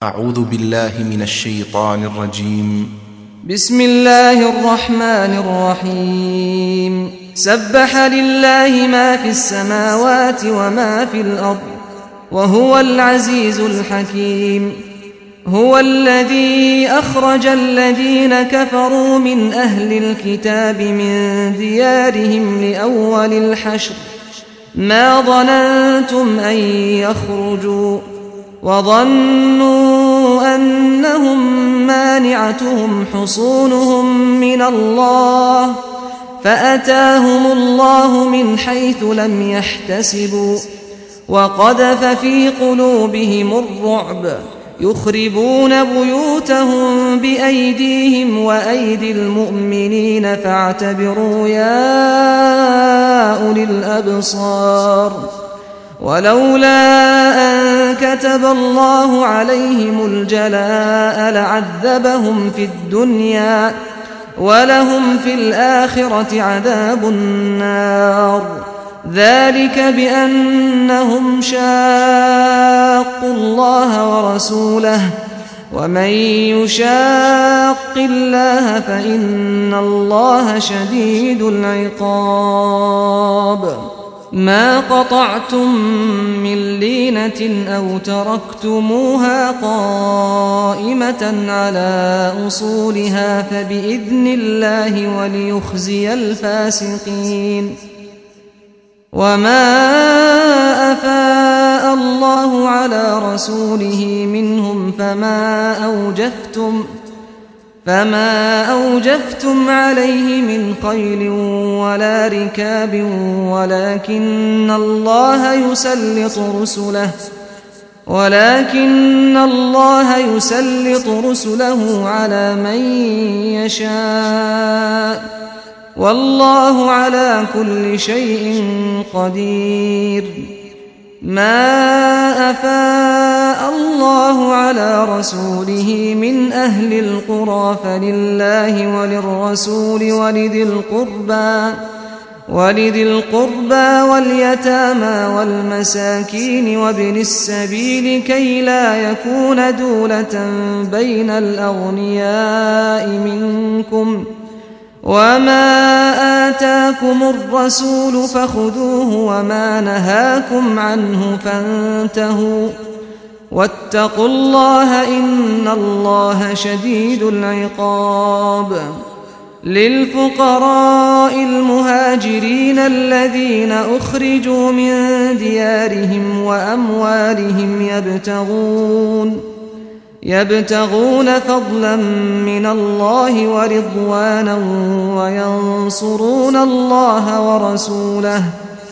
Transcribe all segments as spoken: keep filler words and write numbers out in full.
أعوذ بالله من الشيطان الرجيم. بسم الله الرحمن الرحيم. سبح لله ما في السماوات وما في الأرض وهو العزيز الحكيم. هو الذي أخرج الذين كفروا من أهل الكتاب من ديارهم لأول الحشر ما ظننتم أن يخرجوا وظنوا أنهم مانعتهم حصونهم من الله فأتاهم الله من حيث لم يحتسبوا وقذف في قلوبهم الرعب يخربون بيوتهم بأيديهم وأيدي المؤمنين فاعتبروا يا أولي الأبصار. ولولا أن كتب الله عليهم الجلاء لعذبهم في الدنيا ولهم في الآخرة عذاب النار. ذلك بأنهم شاقوا الله ورسوله ومن يشاق الله فإن الله شديد العقاب. ما قطعتم من لينة أو تركتموها قائمة على أصولها فبإذن الله وليخزي الفاسقين. وما أفاء الله على رسوله منهم فما أوجفتم فما أوجفتم عليه من خيل ولا ركاب ولكن الله يسلط رسله ولكن الله يسلط رسله على من يشاء والله على كل شيء قدير. ما أفاء الله على رسوله من أهل القرى فلله وللرسول ولذي القربى ولذي القربى واليتامى والمساكين وابن السبيل كي لا يكون دولة بين الأغنياء منكم. وما آتاكم الرسول فخذوه وما نهاكم عنه فانتهوا واتقوا الله إن الله شديد العقاب. للفقراء المهاجرين الذين أخرجوا من ديارهم وأموالهم يبتغون يبتغون فضلا من الله ورضوانا وينصرون الله ورسوله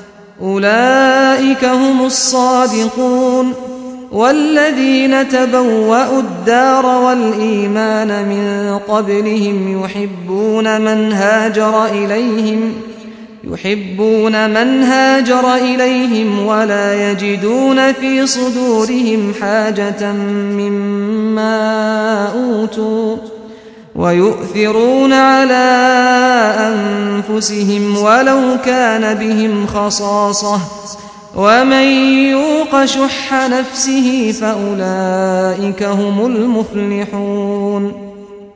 أولئك هم الصادقون. والذين تبوأوا الدار والإيمان من قبلهم يحبون من هاجر إليهم يحبون من هاجر إليهم ولا يجدون في صدورهم حاجة مما أوتوا ويؤثرون على أنفسهم ولو كان بهم خصاصة ومن يوق شح نفسه فأولئك هم المفلحون.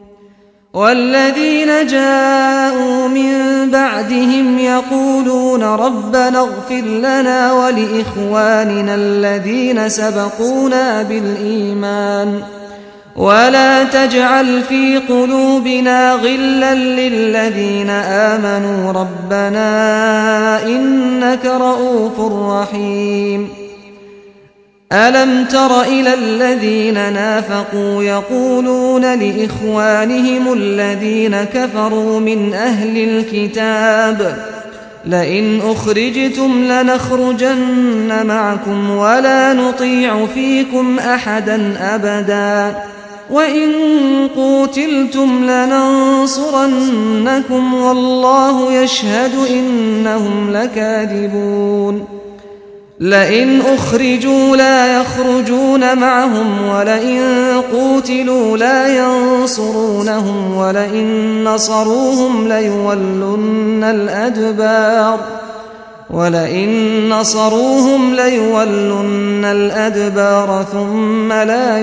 والذين جاءوا من بعدهم يقولون ربنا اغفر لنا ولإخواننا الذين سبقونا بالإيمان ولا تجعل في قلوبنا غلا للذين آمنوا ربنا إنك رؤوف رحيم. ألم تر إلى الذين نافقوا يقولون لإخوانهم الذين كفروا من أهل الكتاب لئن أخرجتم لنخرجن معكم ولا نطيع فيكم أحدا أبدا وإن قوتلتم لننصرنكم والله يشهد إنهم لكاذبون. لئن أخرجوا لا يخرجون معهم ولئن قوتلوا لا ينصرونهم ولئن نصروهم ليولن الأدبار ولئن نصروهم ليولن الأدبار ثم لا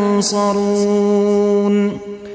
ينصرون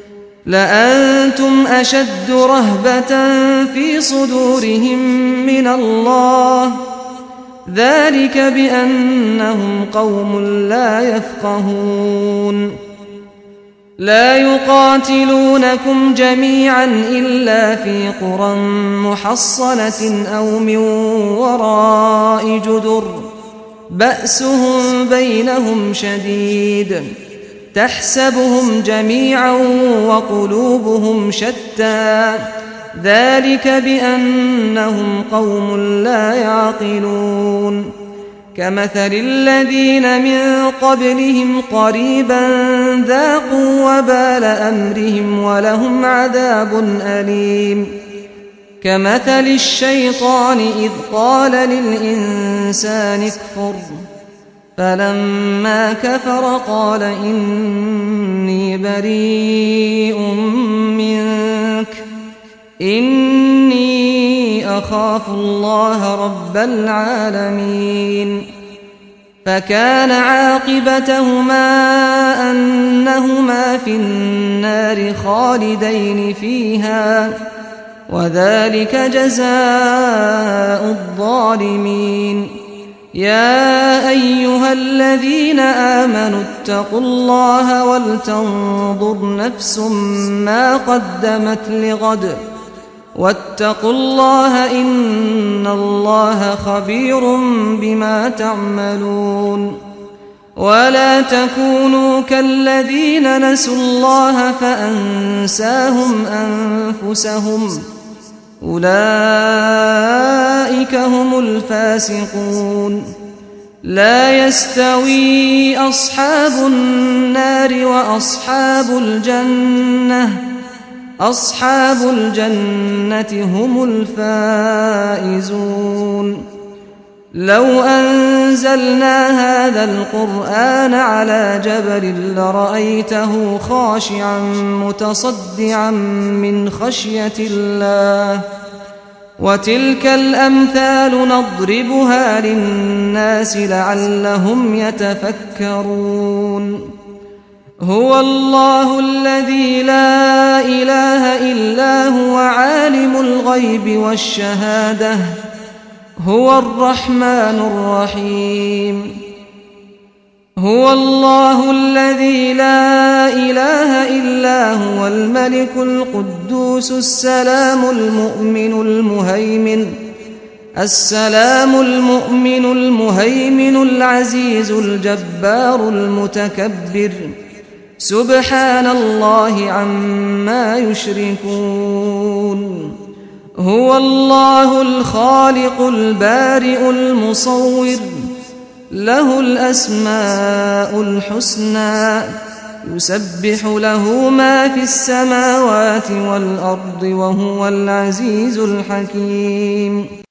لأنتم أشد رهبة في صدورهم من الله ذلك بأنهم قوم لا يفقهون لا يقاتلونكم جميعا إلا في قرى محصنة أو من وراء جدر بأسهم بينهم شديد تحسبهم جميعا وقلوبهم شتى ذلك بأنهم قوم لا يعقلون كمثل الذين من قبلهم قريبا ذاقوا وبال أمرهم ولهم عذاب أليم كمثل الشيطان إذ قال للإنسان اكفر فلما كفر قال إني بريء منك إني أخاف الله رب العالمين فكان عاقبتهما أنهما في النار خالدين فيها وذلك جزاء الظالمين يا أيها الذين آمنوا اتقوا الله ولتنظر نفس ما قدمت لغد واتقوا الله إن الله خبير بما تعملون ولا تكونوا كالذين نسوا الله فأنساهم أنفسهم أولئك هم الفاسقون لا يستوي أصحاب النار وأصحاب الجنة أصحاب الجنة هم الفائزون لو أنزلنا هذا القرآن على جبل لرأيته خاشعا متصدعا من خشية الله وتلك الأمثال نضربها للناس لعلهم يتفكرون هو الله الذي لا إله إلا هو عالم الغيب والشهادة هو الرحمن الرحيم هو الله الذي لا إله إلا هو الملك القدوس السلام المؤمن المهيمن السلام المؤمن المهيمن العزيز الجبار المتكبر سبحان الله عما يشركون هو الله الخالق البارئ المصور له الأسماء الحسنى يسبح له ما في السماوات والأرض وهو العزيز الحكيم